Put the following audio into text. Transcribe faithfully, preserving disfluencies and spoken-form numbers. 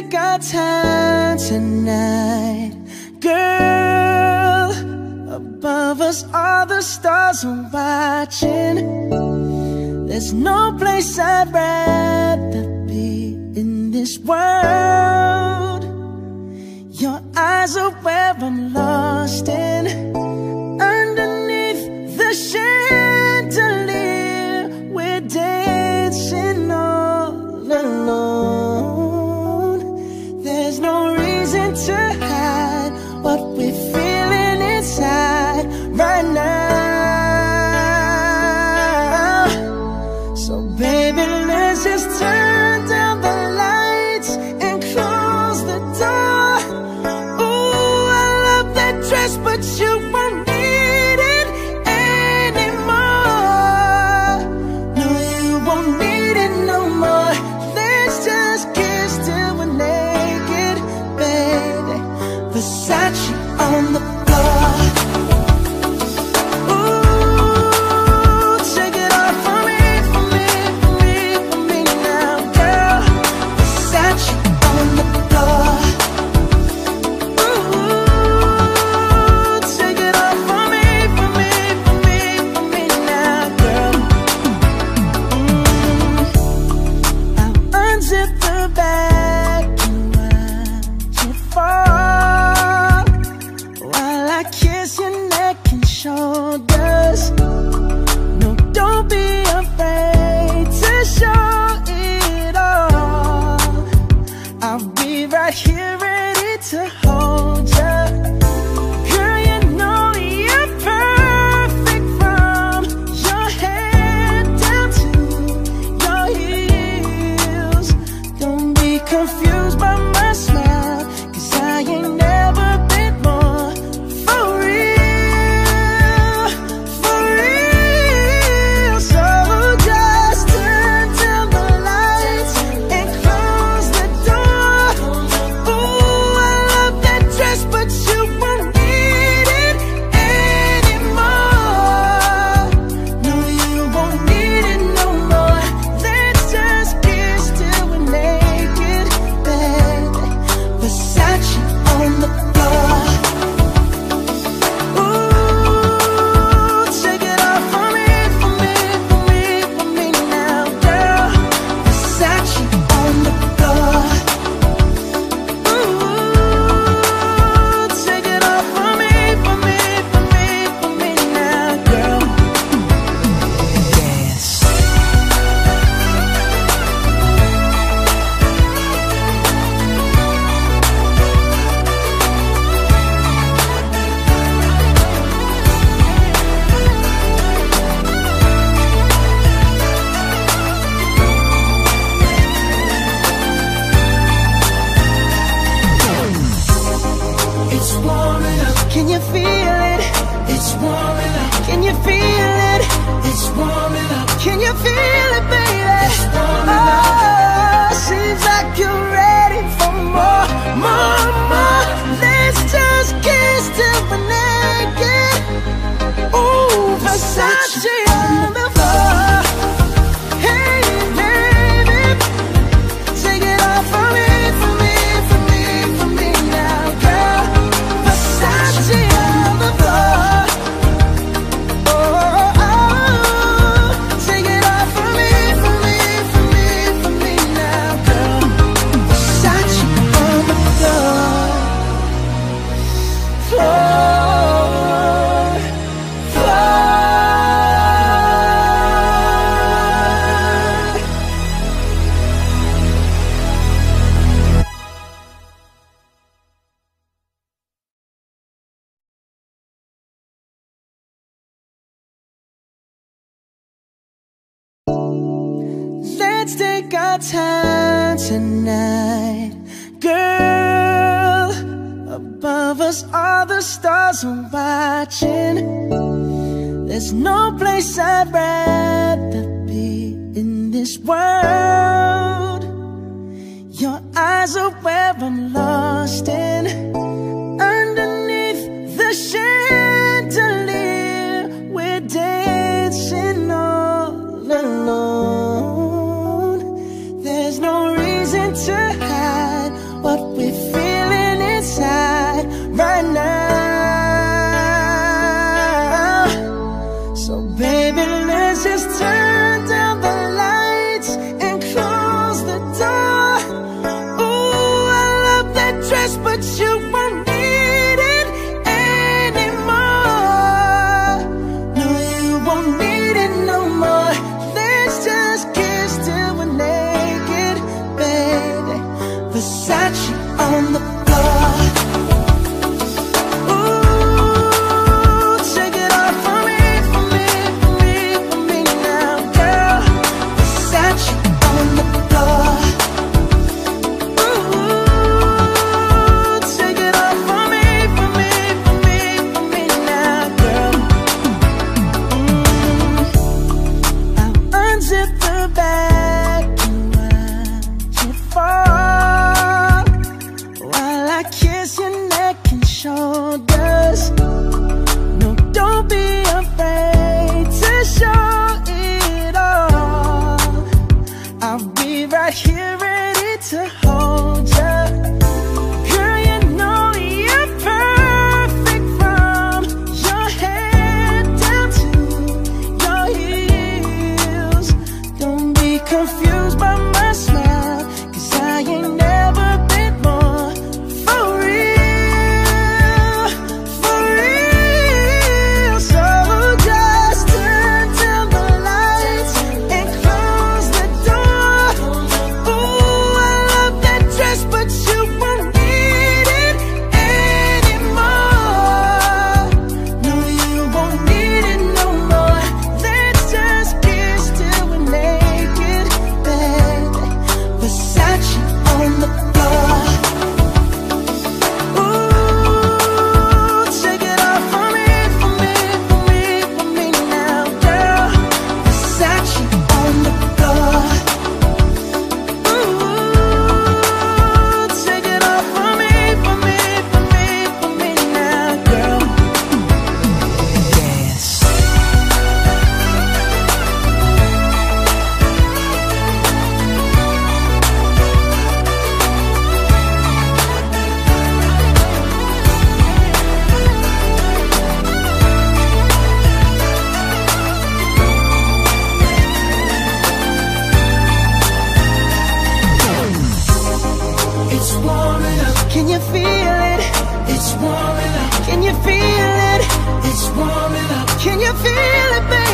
take our time tonight, girl. Above us all the stars are watching. There's no place I'd rather be in this world. Your eyes are where I'm lost in. Underneath the chandelier, we're dancing all alone. There's no reason to hide what we're feeling inside right now. So baby, let's just turn down the lights and close the door. Ooh, I love that dress, but you won't need it anymore. No, you won't need it no more. Let's just kiss till we're naked, baby. Versace on the floor. Ooh, take it off for me, for me, for me, for me now, girl. Versace on the floor. Ooh, take it off for me, for me, for me, for me now, girl. Mm. I'll unzip the bag and watch it fall while I kiss your neck and shoulders. No, don't be afraid to show it all. I'll be right here ready to hold ya. Girl, you know you're perfect from your head down to your heels. Don't be confused by my smile, 'cause I ain't never been more for real, for real. So just turn down the lights and close the door. Ooh, I love that dress, but you won't need it anymore. No, you won't need it no more. Let's just kiss till we're naked, baby. Versace on the floor. Ooh, take it off for me, for me, for me, for me now, girl. Versace on the floor. Ooh, take it off for me, for me, for me, for me now, girl. Dance. It's warming up. Can you feel it? It's warming up. Can you feel it? It's warming up. Can you feel it, baby? It's warming up. Oh, seems like you're ready for more, more, more. Let's just kiss till we're naked. Ooh, Versace on the floor. Hey, baby, take it off for me, for me, for me, for me now, girl. Versace on the floor. Oh, oh, oh. Take it off for me, for me, for me, for me now, girl. Versace on the floor. Floor, floor. Let's take our time tonight, girl. Above us all the stars are watching. There's no place I'd rather be in this world. Your eyes are where I'm lost in. Underneath the chandelier, we're dancing all alone. There's no reason to hide So baby, let's just turn down the lights and close the door. Ooh, I love that dress, but you won't need it anymore. No, you won't need it no more. Let's just kiss till we're naked, baby. Versace on the floor. Confused by my smile, 'cause I ain't never been more for real, for real. So just turn down the lights and close the door. Ooh, I love that dress, but you won't need it anymore. No, you won't need it no more. Let's just kiss till we're naked. Versace on the floor. Ooh, take it off for me, for me, for me, for me now, girl. Versace on the floor. Ooh, take it off for me, for me, for me, for me now, girl. Dance. It's warming up. Can you feel it? It's warming up. Can you feel it? It's warming up. Can you feel it, baby?